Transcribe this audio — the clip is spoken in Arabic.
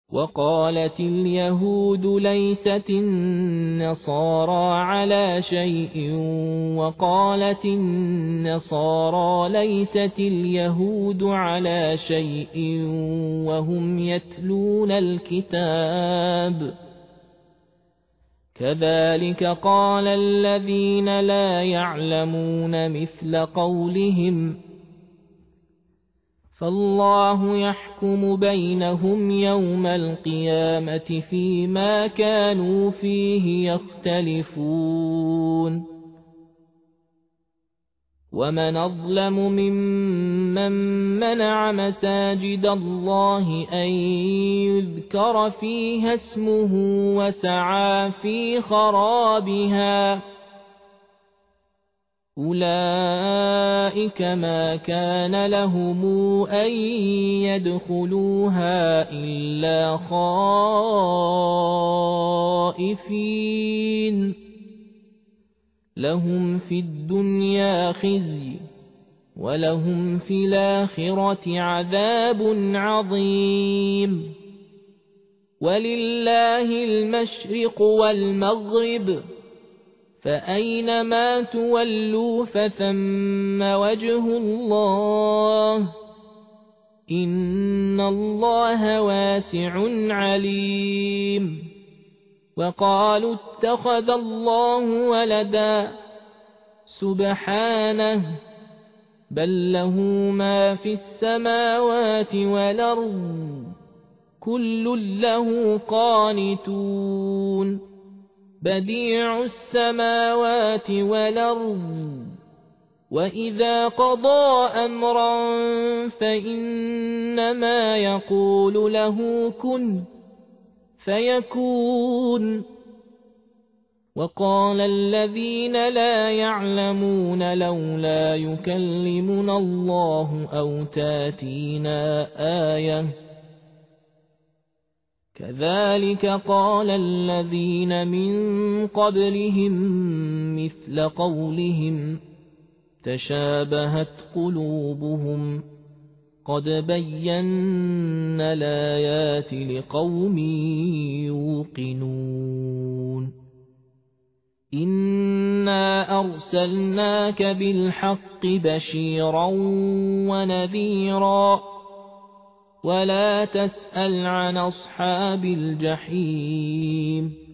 وقالت اليهود ليست النصارى على شيء وقالت النصارى ليست اليهود على شيء وهم يتلون الكتاب كذلك قال الذين لا يعلمون مثل قولهم فالله يحكم بينهم يوم القيامة فيما كانوا فيه يختلفون ومن أظلم ممن منع مساجد الله أن يذكر فيها اسمه وسعى في خرابها أولئك ما كان لهم أن يدخلوها إلا خائفين لهم في الدنيا خزي ولهم في الآخرة عذاب عظيم ولله المشرق والمغرب فأينما تولوا فثم وجه الله إن الله واسع عليم وقالوا اتخذ الله ولدا سبحانه بل له ما في السماوات والأرض كل له قانتون بديع السماوات والأرض وإذا قضى أمرا فإنما يقول له كن فيكون وقال الذين لا يعلمون لولا يكلمنا الله أو تاتينا آية كذلك قال الذين من قبلهم مثل قولهم تشابهت قلوبهم قد بينا الآيات لقوم يوقنون إنا أرسلناك بالحق بشيرا ونذيرا ولا تسأل عن أصحاب الجحيم